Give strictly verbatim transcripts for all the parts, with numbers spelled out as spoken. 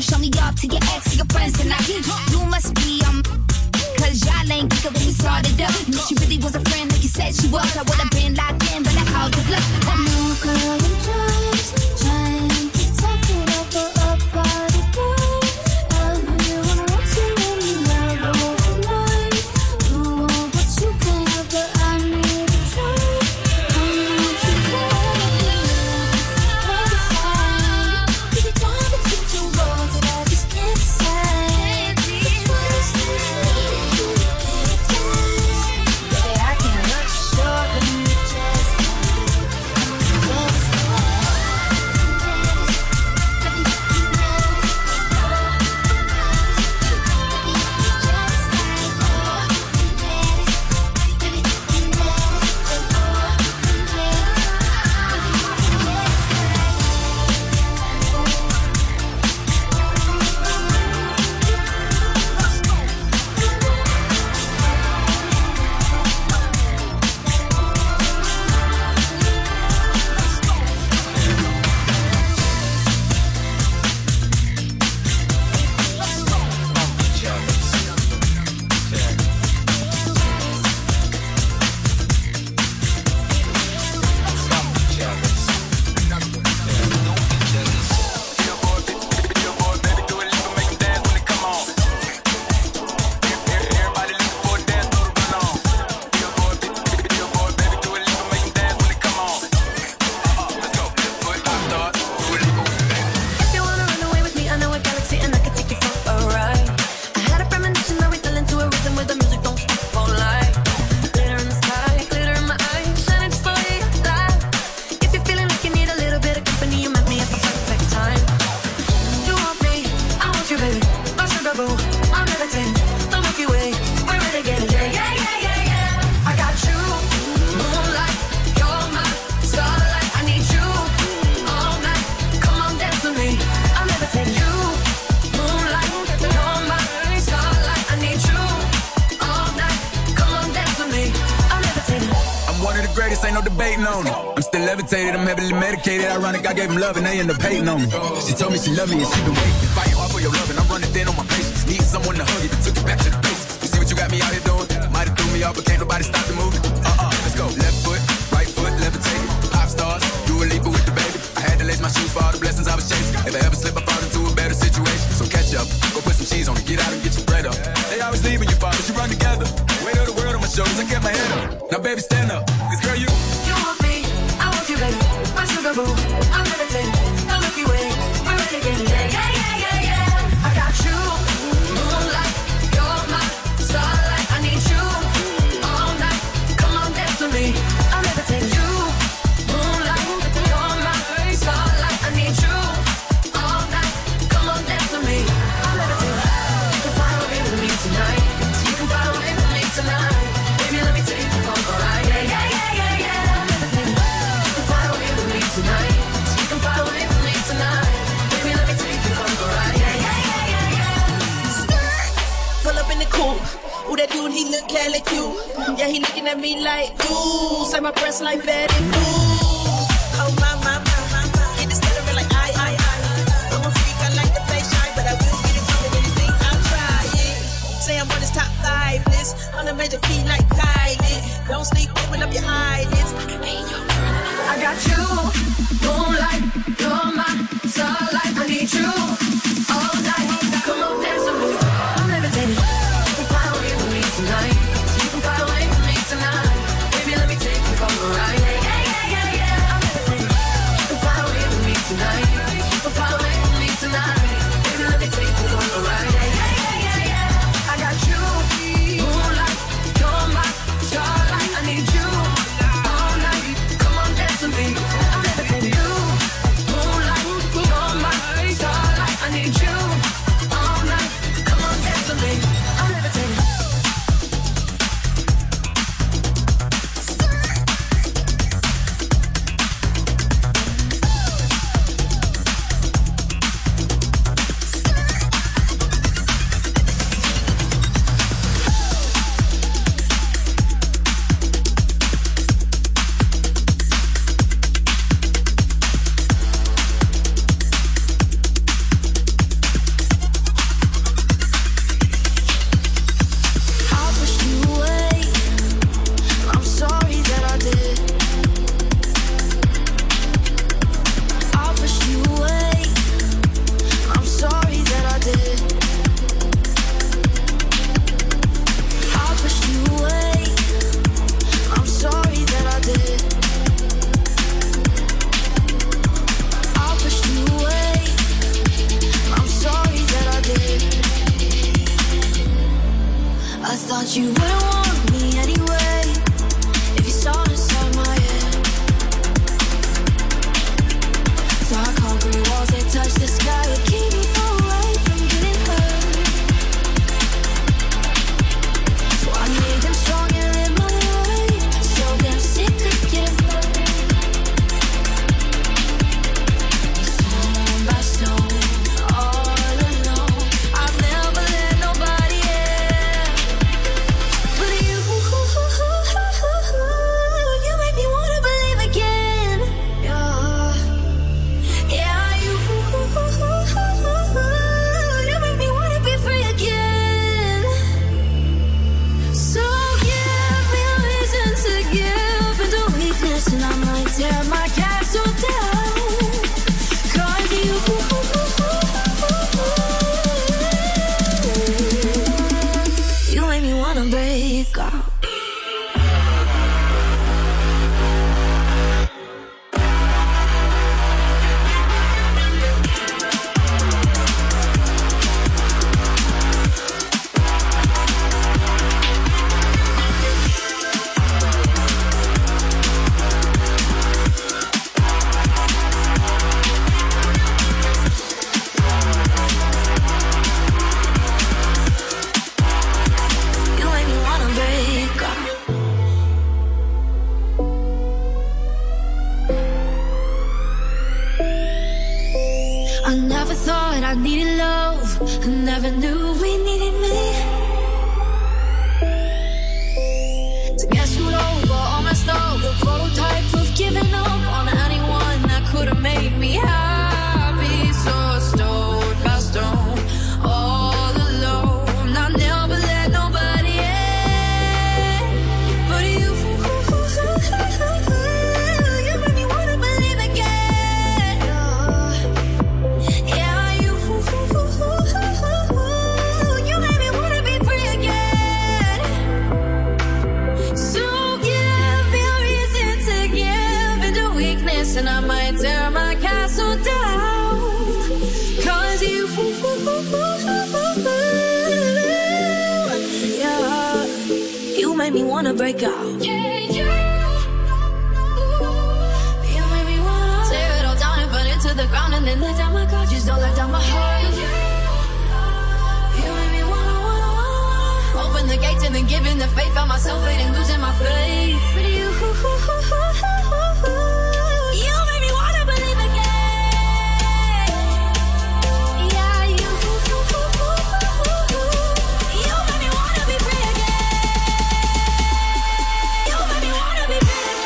show me off to your ex and your friends tonight. You must be, um, cause y'all ain't good when we started up. And if she really was a friend like you said she was, I would've been locked in, but I called the bluff. Oh no, girl, I'm just trying to talk it up, up, all the boy. I really wanna want to let me love all the night. You want what you can have, but I need to try. I need to try. Keep it down between two walls that I just can't decide. Which one is baby, I can't look short, let me just I'm heavily medicated, ironic, I gave him love and they end up hating on me. She told me she loved me and she been waiting, fighting hard for your love and I'm running thin on my patience. Need someone to hug you, but took it back to the basics. You see what you got me out here doing? Might have threw me off, but can't nobody stop the movement. Uh-uh, let's go. Left foot, right foot, levitating. Pop stars, do a leap with the baby. I had to lace my shoes for all the blessings I was chasing. If I ever slip, I fall into a better situation. So catch up, go put some cheese on it, get out and get your bread up. They always leaving you, father, you run together. Weight of the world on my shoulders, I kept my head up. Now baby, stand up, cause girl, you You want me, I want you, baby. My sugar boo, I'm meditating. The Milky Way, we're ready again. Yeah, yeah, yeah, yeah, yeah. I got you, moonlight, you're my starlight. I need you all night. Come on, dance with me. I'm meditating. You, moonlight, you're my starlight. I need you all night. Come on, dance with me. I'm meditating. You can fly away with me tonight. You can fly away with me tonight. Baby, let me take you for a ride. Yeah, yeah, yeah, yeah, yeah. I'm meditating. You can fly away with me tonight. You can fly away with me tonight. Baby, let me take you for a ride. Yeah, yeah, yeah, yeah, yeah. Pull up in the coupe. Ooh, that dude, he look hella cute. Yeah, he looking at me like, ooh, say my breast like Betty Boo. Oh, my, my, my, my, my. Get this stuttering like I, I, I. I'm a freak, I like to play shy, but I will get it from anything I try it. Say I'm on this top five list. On a major key like Kylie. Don't sleep, open up your eyelids. I got you, moonlight, you're my starlight. I need you all night. Come on, dance with me. I'm levitating. You can fly away with me tonight. You can fly away with me tonight. Baby, let me take you for a ride. Yeah, yeah, yeah, yeah, yeah. I'm levitating. You can fly away with me tonight. You can fly away with me tonight. Baby, let me take you for a ride. Yeah, yeah, yeah, yeah, yeah. I got you, moonlight, you're my starlight. I need you all night. Come on, dance with me. I'm levitating. You, moonlight, you're my starlight. be love. I never knew we needed me. To get screwed over, all messed up. The prototype of giving up on anyone that could have made me happy. So stone by stone, all alone. I never let nobody in but you. You made me wanna believe again. Yeah, you. You made me wanna be free again. So give me a reason to give into weakness, and I might tear my castle down. Cause you, yeah, you made me wanna break out. Yeah, you, you made me wanna tear it all down and burn it to the ground, and then let down my guard. Just don't let down my heart. You made me wanna, wanna, wanna open the gates and then giving the faith. Found myself fading, losing my faith. But you, you made me wanna believe again. Yeah, you, you made me wanna be free again. You made me wanna be free again.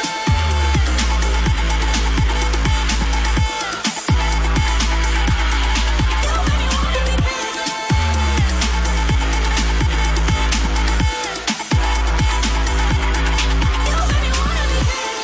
You made me wanna be free again. You made me wanna be free again.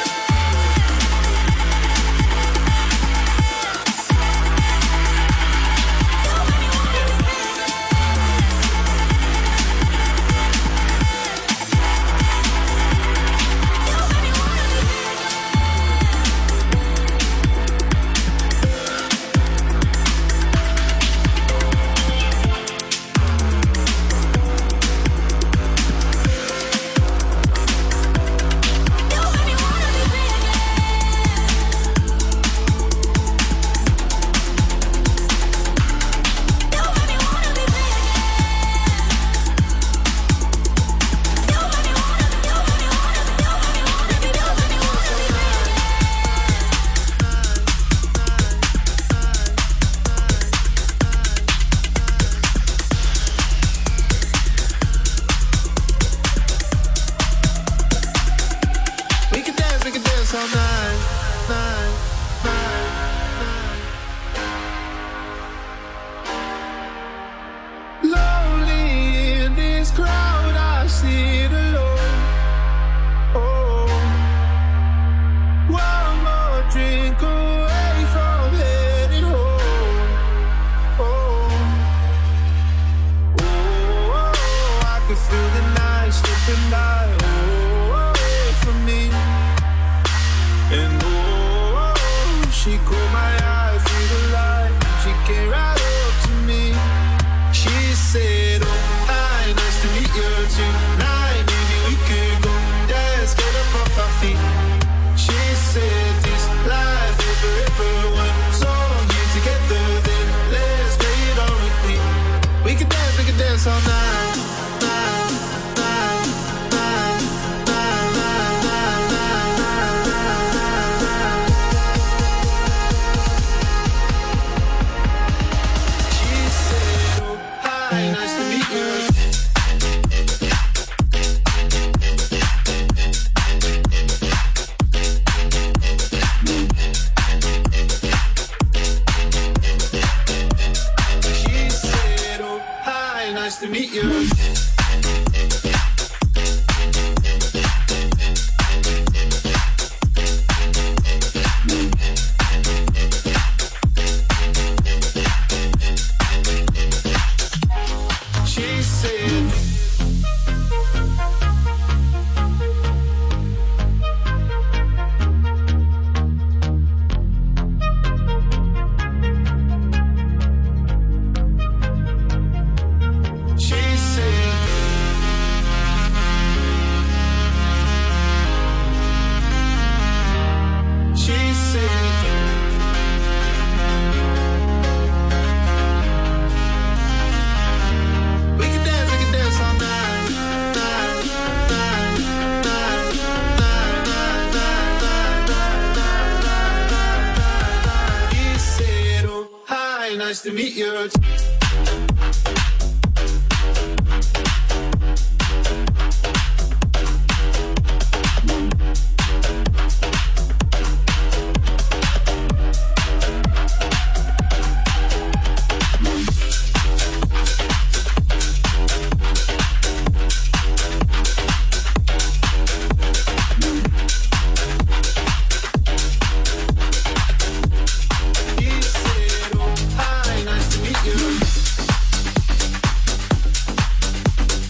We can dance, we can dance all night, night, night, night. Lonely in this crowd, I sit alone. Oh, one more drink away from heading home. Oh, oh, I can feel the night slipping by. Oh, away from me. And oh, she caught my eye through the light. She came right up to me. She said, oh, hi, nice to meet you tonight. Maybe we could go dance, get up off our feet. She said, this life is forever one song. You together, then let's play it on repeat. We can dance, we can dance all night, night, night, night, night, night, night, night, night. She said, oh, hi, nice to meet you. She said, oh, hi, nice to meet you. She said, she said, nice to meet you. He said, oh, hi, nice to meet you.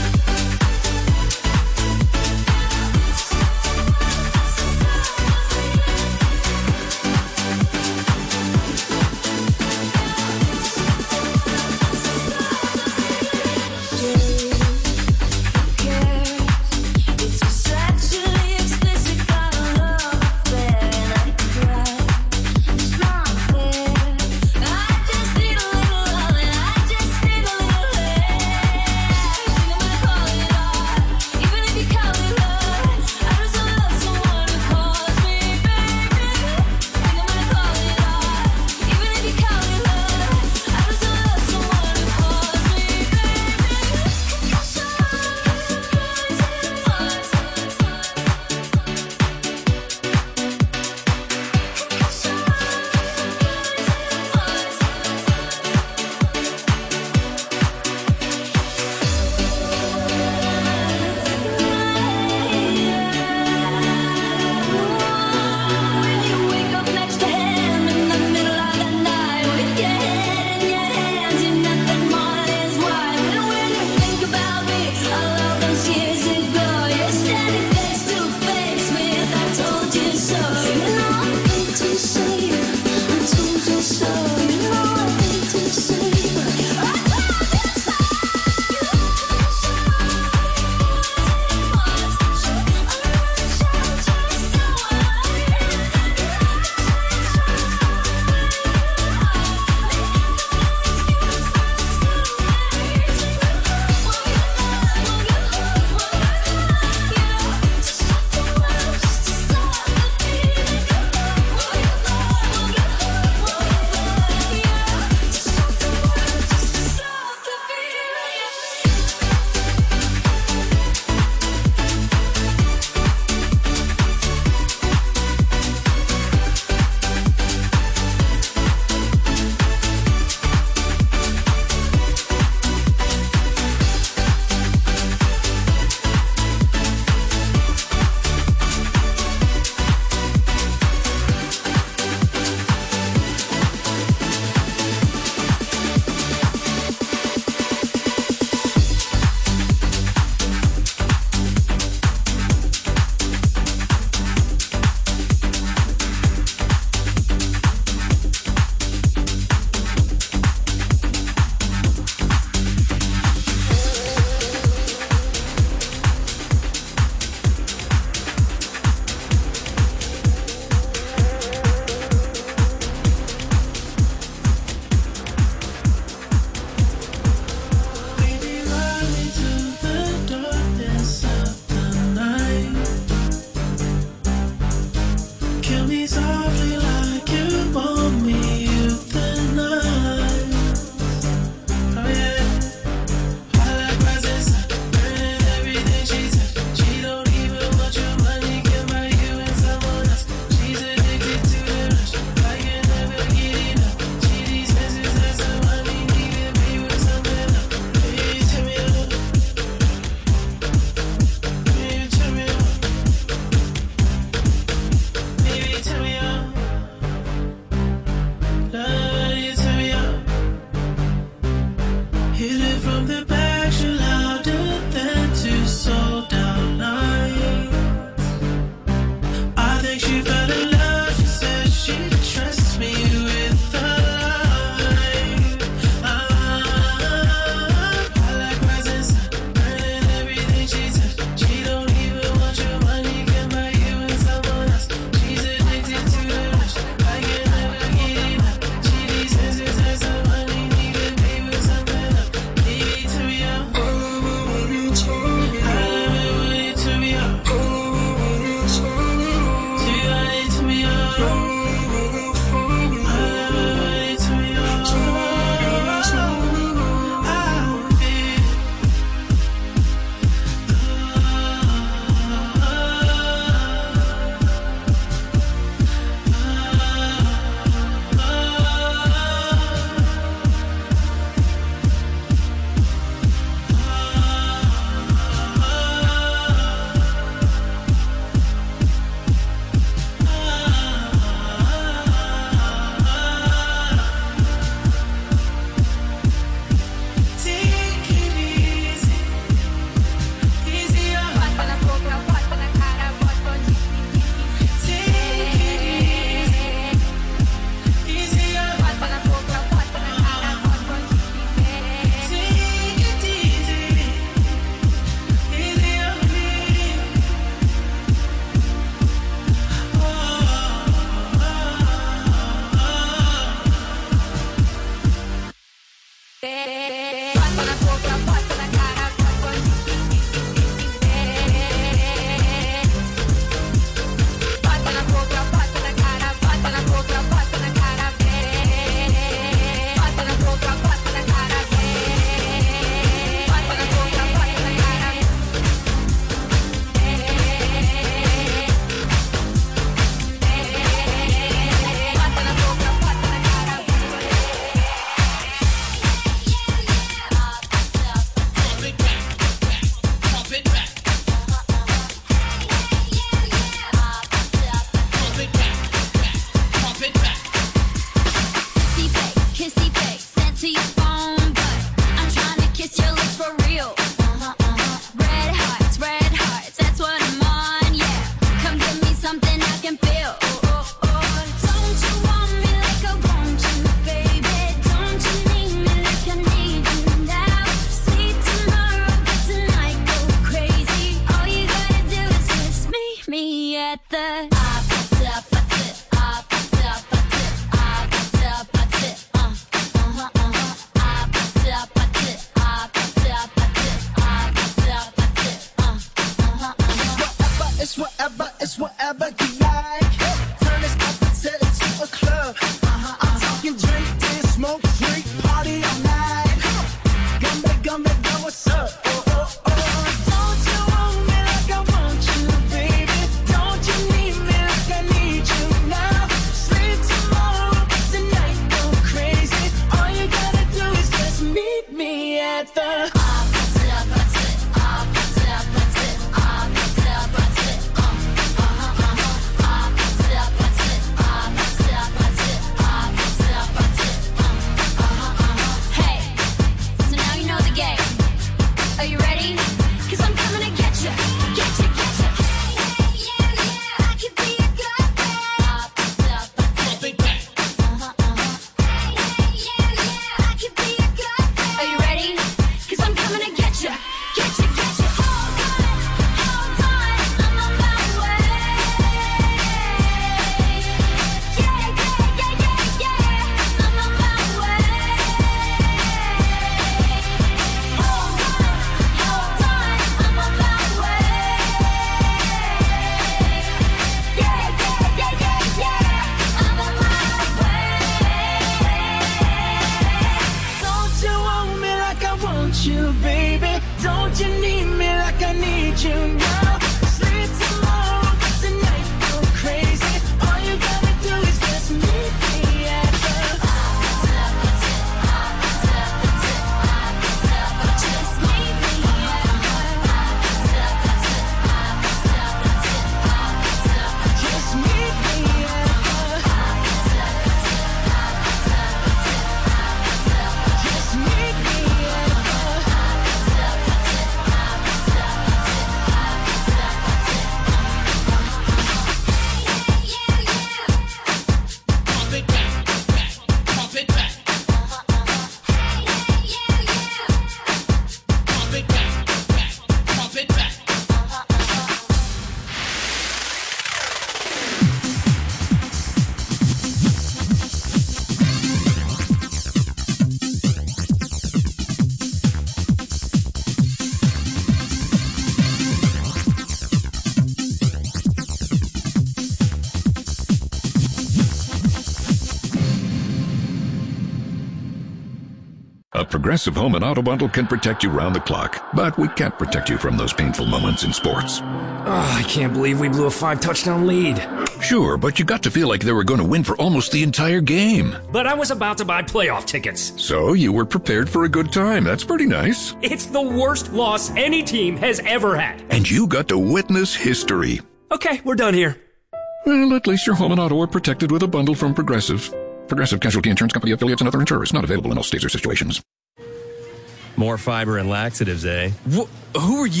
A Progressive Home and Auto Bundle can protect you round the clock, but we can't protect you from those painful moments in sports. Oh, I can't believe we blew a five-touchdown lead. Sure, but you got to feel like they were going to win for almost the entire game. But I was about to buy playoff tickets. So you were prepared for a good time. That's pretty nice. It's the worst loss any team has ever had. And you got to witness history. Okay, we're done here. Well, at least your home and auto are protected with a bundle from Progressive. Progressive Casualty Insurance Company affiliates and other insurers. Not available in all states or situations. More fiber and laxatives, eh? Wh- who are you?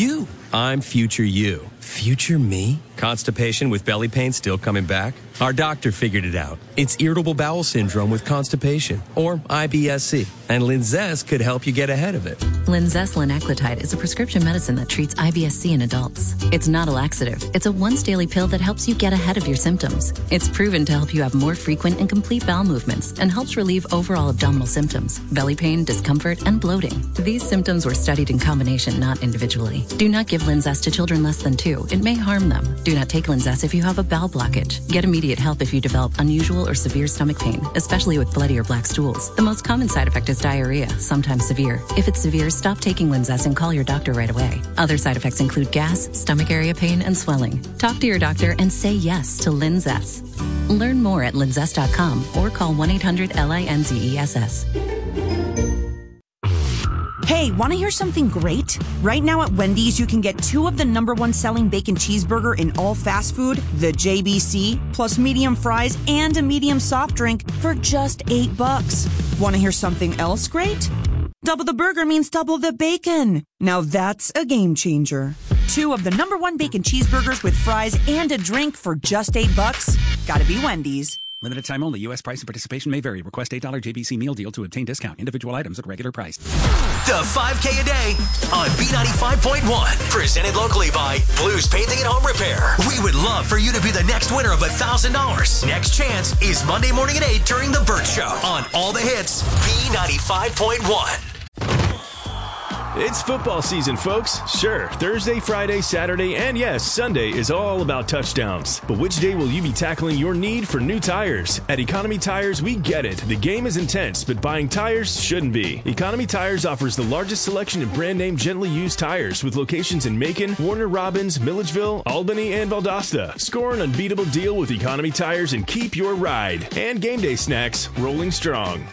I'm future you. Future me? Constipation with belly pain still coming back? Our doctor figured it out. It's irritable bowel syndrome with constipation, or I B S C, and Linzess could help you get ahead of it. Linzess linaclotide is a prescription medicine that treats I B S C in adults. It's not a laxative. It's a once-daily pill that helps you get ahead of your symptoms. It's proven to help you have more frequent and complete bowel movements and helps relieve overall abdominal symptoms, belly pain, discomfort, and bloating. These symptoms were studied in combination, not individually. Do not give Linzess to children less than two. It may harm them. Do not take Linzess if you have a bowel blockage. Get immediate help if you develop unusual or severe stomach pain, especially with bloody or black stools. The most common side effect is diarrhea, sometimes severe. If it's severe, stop taking Linzess and call your doctor right away. Other side effects include gas, stomach area pain, and swelling. Talk to your doctor and say yes to Linzess. Learn more at linzess dot com or call one eight hundred L I N Z E S S. Hey, want to hear something great? Right now at Wendy's, you can get two of the number one selling bacon cheeseburger in all fast food, the J B C, plus medium fries and a medium soft drink for just eight bucks. Want to hear something else great? Double the burger means double the bacon. Now that's a game changer. Two of the number one bacon cheeseburgers with fries and a drink for just eight bucks. Gotta be Wendy's. Limited time only. U S price and participation may vary. Request eight dollars J B C meal deal to obtain discount. Individual items at regular price. The five K a day on B ninety-five point one. Presented locally by Blues Painting and Home Repair. We would love for you to be the next winner of one thousand dollars. Next chance is Monday morning at eight during The Burt Show on All the Hits, B ninety-five point one. It's football season, folks. Sure, Thursday, Friday, Saturday, and yes, Sunday is all about touchdowns. But which day will you be tackling your need for new tires? At Economy Tires, we get it. The game is intense, but buying tires shouldn't be. Economy Tires offers the largest selection of brand name gently used tires with locations in Macon, Warner Robins, Milledgeville, Albany, and Valdosta. Score an unbeatable deal with Economy Tires and keep your ride. And game day snacks rolling strong.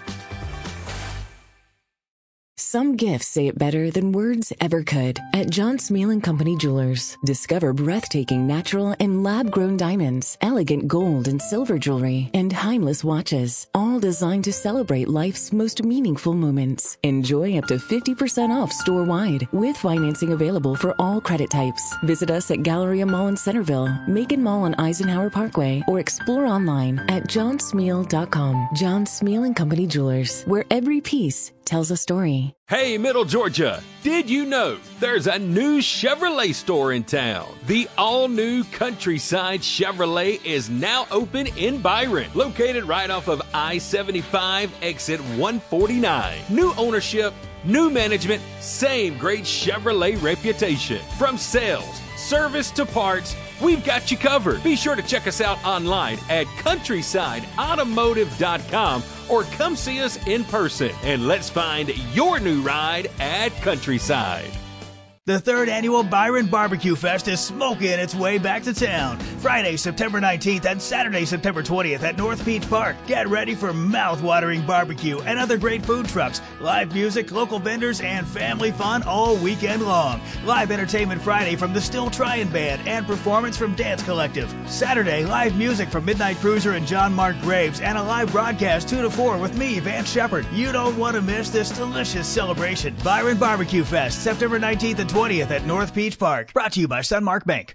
Some gifts say it better than words ever could. At John Smeal and Company Jewelers, discover breathtaking natural and lab-grown diamonds, elegant gold and silver jewelry, and timeless watches, all designed to celebrate life's most meaningful moments. Enjoy up to fifty percent off store-wide, with financing available for all credit types. Visit us at Galleria Mall in Centerville, Macon Mall on Eisenhower Parkway, or explore online at john smeal dot com. John Smeal and Company Jewelers, where every piece tells a story. Hey, Middle Georgia, did you know there's a new Chevrolet store in town? The all-new Countryside Chevrolet is now open in Byron, located right off of I seventy-five, exit one forty-nine. New ownership, new management, same great Chevrolet reputation. From sales, service to parts, we've got you covered. Be sure to check us out online at countryside automotive dot com or come see us in person, and let's find your new ride at Countryside. The third annual Byron Barbecue Fest is smoking its way back to town. Friday, September nineteenth and Saturday, September twentieth at North Beach Park. Get ready for mouth-watering barbecue and other great food trucks, live music, local vendors, and family fun all weekend long. Live entertainment Friday from the Still Tryin' Band and performance from Dance Collective. Saturday, live music from Midnight Cruiser and John Mark Graves, and a live broadcast two to four with me, Vance Shepard. You don't want to miss this delicious celebration. Byron Barbecue Fest, September nineteenth and twentieth at North Peach Park. Brought to you by Sunmark Bank.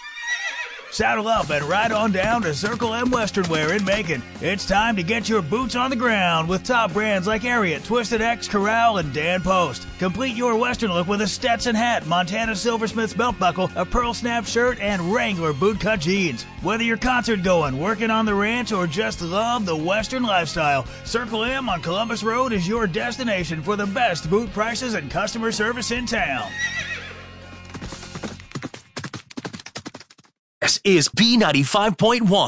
Saddle up and ride on down to Circle M Western Wear in Macon. It's time to get your boots on the ground with top brands like Ariat, Twisted X, Corral, and Dan Post. Complete your Western look with a Stetson hat, Montana Silversmith's belt buckle, a pearl snap shirt, and Wrangler bootcut jeans. Whether you're concert going, working on the ranch, or just love the Western lifestyle, Circle M on Columbus Road is your destination for the best boot prices and customer service in town. This is B ninety-five point one.